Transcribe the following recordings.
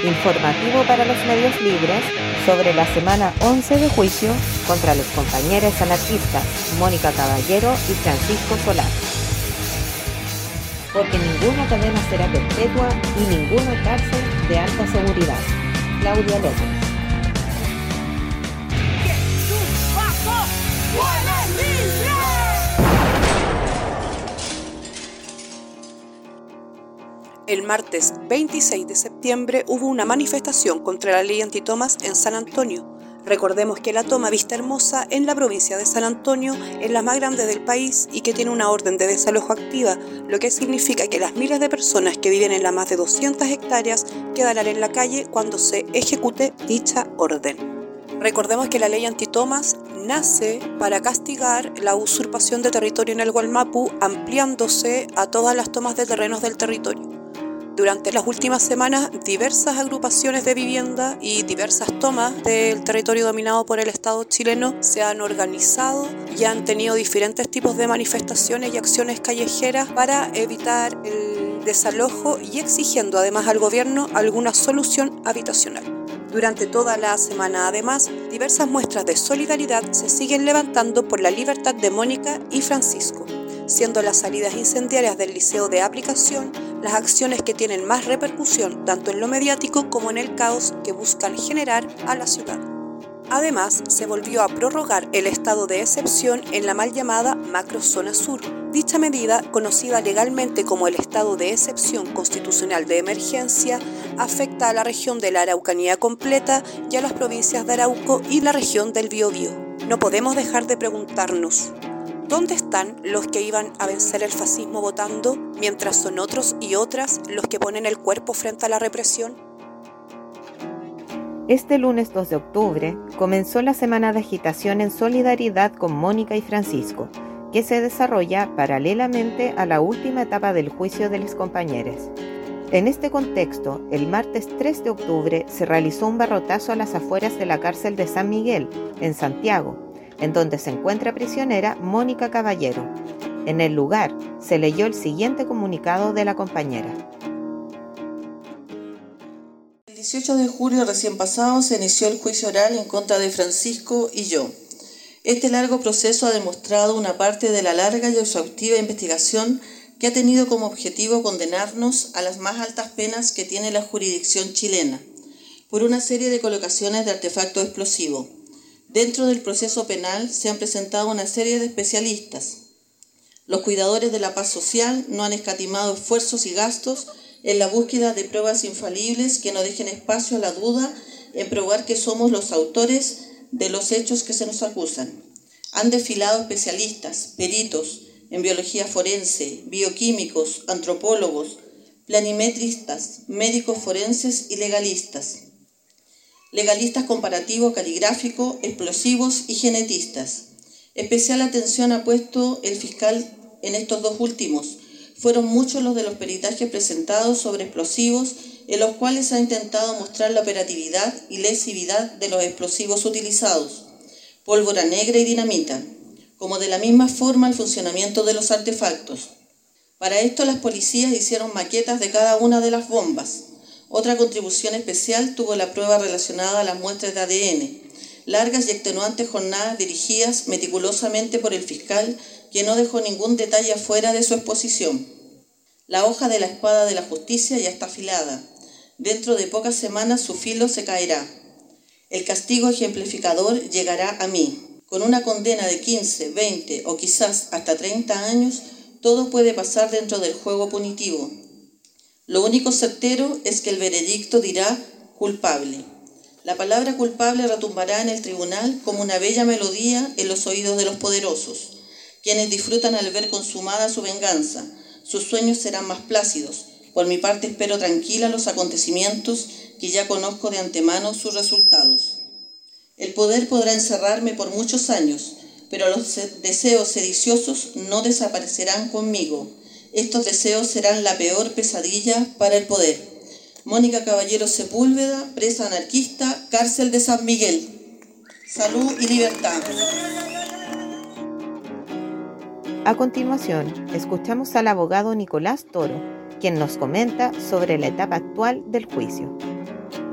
Informativo para los medios libres sobre la semana 11 de juicio contra los compañeros anarquistas Mónica Caballero y Francisco Solá. Porque ninguna cadena será perpetua y ninguna cárcel de alta seguridad. Claudia López. El martes 26 de septiembre hubo una manifestación contra la ley antitomas en San Antonio. Recordemos que la toma Vista Hermosa en la provincia de San Antonio es la más grande del país y que tiene una orden de desalojo activa, lo que significa que las miles de personas que viven en las más de 200 hectáreas quedarán en la calle cuando se ejecute dicha orden. Recordemos que la ley antitomas nace para castigar la usurpación de territorio en el Gualmapu, ampliándose a todas las tomas de terrenos del territorio. Durante las últimas semanas, diversas agrupaciones de vivienda y diversas tomas del territorio dominado por el Estado chileno se han organizado y han tenido diferentes tipos de manifestaciones y acciones callejeras para evitar el desalojo y exigiendo además al gobierno alguna solución habitacional. Durante toda la semana, además, diversas muestras de solidaridad se siguen levantando por la libertad de Mónica y Francisco, siendo las salidas incendiarias del Liceo de Aplicación las acciones que tienen más repercusión tanto en lo mediático como en el caos que buscan generar a la ciudad. Además, se volvió a prorrogar el estado de excepción en la mal llamada Macrozona Sur. Dicha medida, conocida legalmente como el estado de excepción constitucional de emergencia, afecta a la región de la Araucanía completa y a las provincias de Arauco y la región del Biobío. No podemos dejar de preguntarnos: ¿dónde están los que iban a vencer el fascismo votando, mientras son otros y otras los que ponen el cuerpo frente a la represión? Este lunes 2 de octubre comenzó la semana de agitación en solidaridad con Mónica y Francisco, que se desarrolla paralelamente a la última etapa del juicio de los compañeros. En este contexto, el martes 3 de octubre se realizó un barrotazo a las afueras de la cárcel de San Miguel, en Santiago, en donde se encuentra prisionera Mónica Caballero. En el lugar se leyó el siguiente comunicado de la compañera. El 18 de julio recién pasado se inició el juicio oral en contra de Francisco y yo. Este largo proceso ha demostrado una parte de la larga y exhaustiva investigación que ha tenido como objetivo condenarnos a las más altas penas que tiene la jurisdicción chilena, por una serie de colocaciones de artefactos explosivos. Dentro del proceso penal se han presentado una serie de especialistas. Los cuidadores de la paz social no han escatimado esfuerzos y gastos en la búsqueda de pruebas infalibles que no dejen espacio a la duda en probar que somos los autores de los hechos que se nos acusan. Han desfilado especialistas, peritos en biología forense, bioquímicos, antropólogos, planimetristas, médicos forenses y legalistas. Legalistas comparativos, caligráficos, explosivos y genetistas. Especial atención ha puesto el fiscal en estos dos últimos. Fueron muchos los de los peritajes presentados sobre explosivos en los cuales se ha intentado mostrar la operatividad y lesividad de los explosivos utilizados, pólvora negra y dinamita, como de la misma forma el funcionamiento de los artefactos. Para esto las policías hicieron maquetas de cada una de las bombas. Otra contribución especial tuvo la prueba relacionada a las muestras de ADN, largas y extenuantes jornadas dirigidas meticulosamente por el fiscal, que no dejó ningún detalle afuera de su exposición. La hoja de la espada de la justicia ya está afilada. Dentro de pocas semanas su filo se caerá. El castigo ejemplificador llegará a mí. Con una condena de 15, 20 o quizás hasta 30 años, todo puede pasar dentro del juego punitivo. Lo único certero es que el veredicto dirá culpable. La palabra culpable retumbará en el tribunal como una bella melodía en los oídos de los poderosos, quienes disfrutan al ver consumada su venganza. Sus sueños serán más plácidos. Por mi parte espero tranquila los acontecimientos que ya conozco de antemano sus resultados. El poder podrá encerrarme por muchos años, pero los deseos sediciosos no desaparecerán conmigo. Estos deseos serán la peor pesadilla para el poder. Mónica Caballero Sepúlveda, presa anarquista, cárcel de San Miguel. Salud y libertad. A continuación, escuchamos al abogado Nicolás Toro, quien nos comenta sobre la etapa actual del juicio.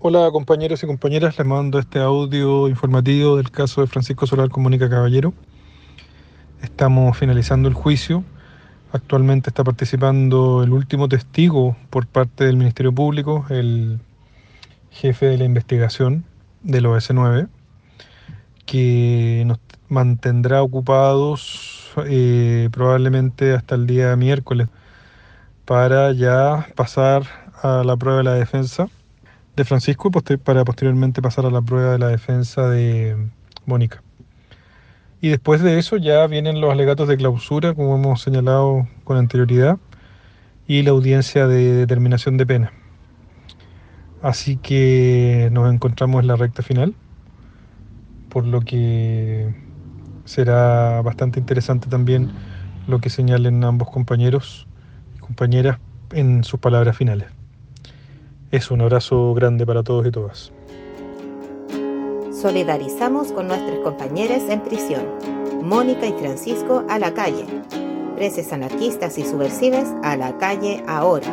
Hola compañeros y compañeras, les mando este audio informativo del caso de Francisco Solar con Mónica Caballero. Estamos finalizando el juicio. Actualmente está participando el último testigo por parte del Ministerio Público, el jefe de la investigación del OS9, que nos mantendrá ocupados probablemente hasta el día miércoles para ya pasar a la prueba de la defensa de Francisco para posteriormente pasar a la prueba de la defensa de Mónica. Y después de eso ya vienen los alegatos de clausura, como hemos señalado con anterioridad, y la audiencia de determinación de pena. Así que nos encontramos en la recta final, por lo que será bastante interesante también lo que señalen ambos compañeros y compañeras en sus palabras finales. Un abrazo grande para todos y todas. Solidarizamos con nuestros compañeros en prisión. Mónica y Francisco a la calle. Presos anarquistas y subversivos a la calle ahora.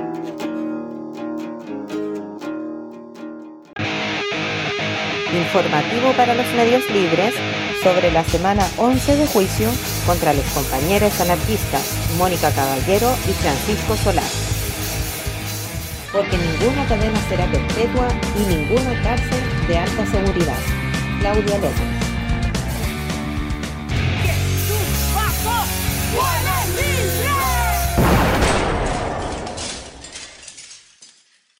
Informativo para los medios libres sobre la semana 11 de juicio contra los compañeros anarquistas Mónica Caballero y Francisco Solar. Porque ninguna cadena será perpetua y ninguna cárcel de alta seguridad. Claudia López.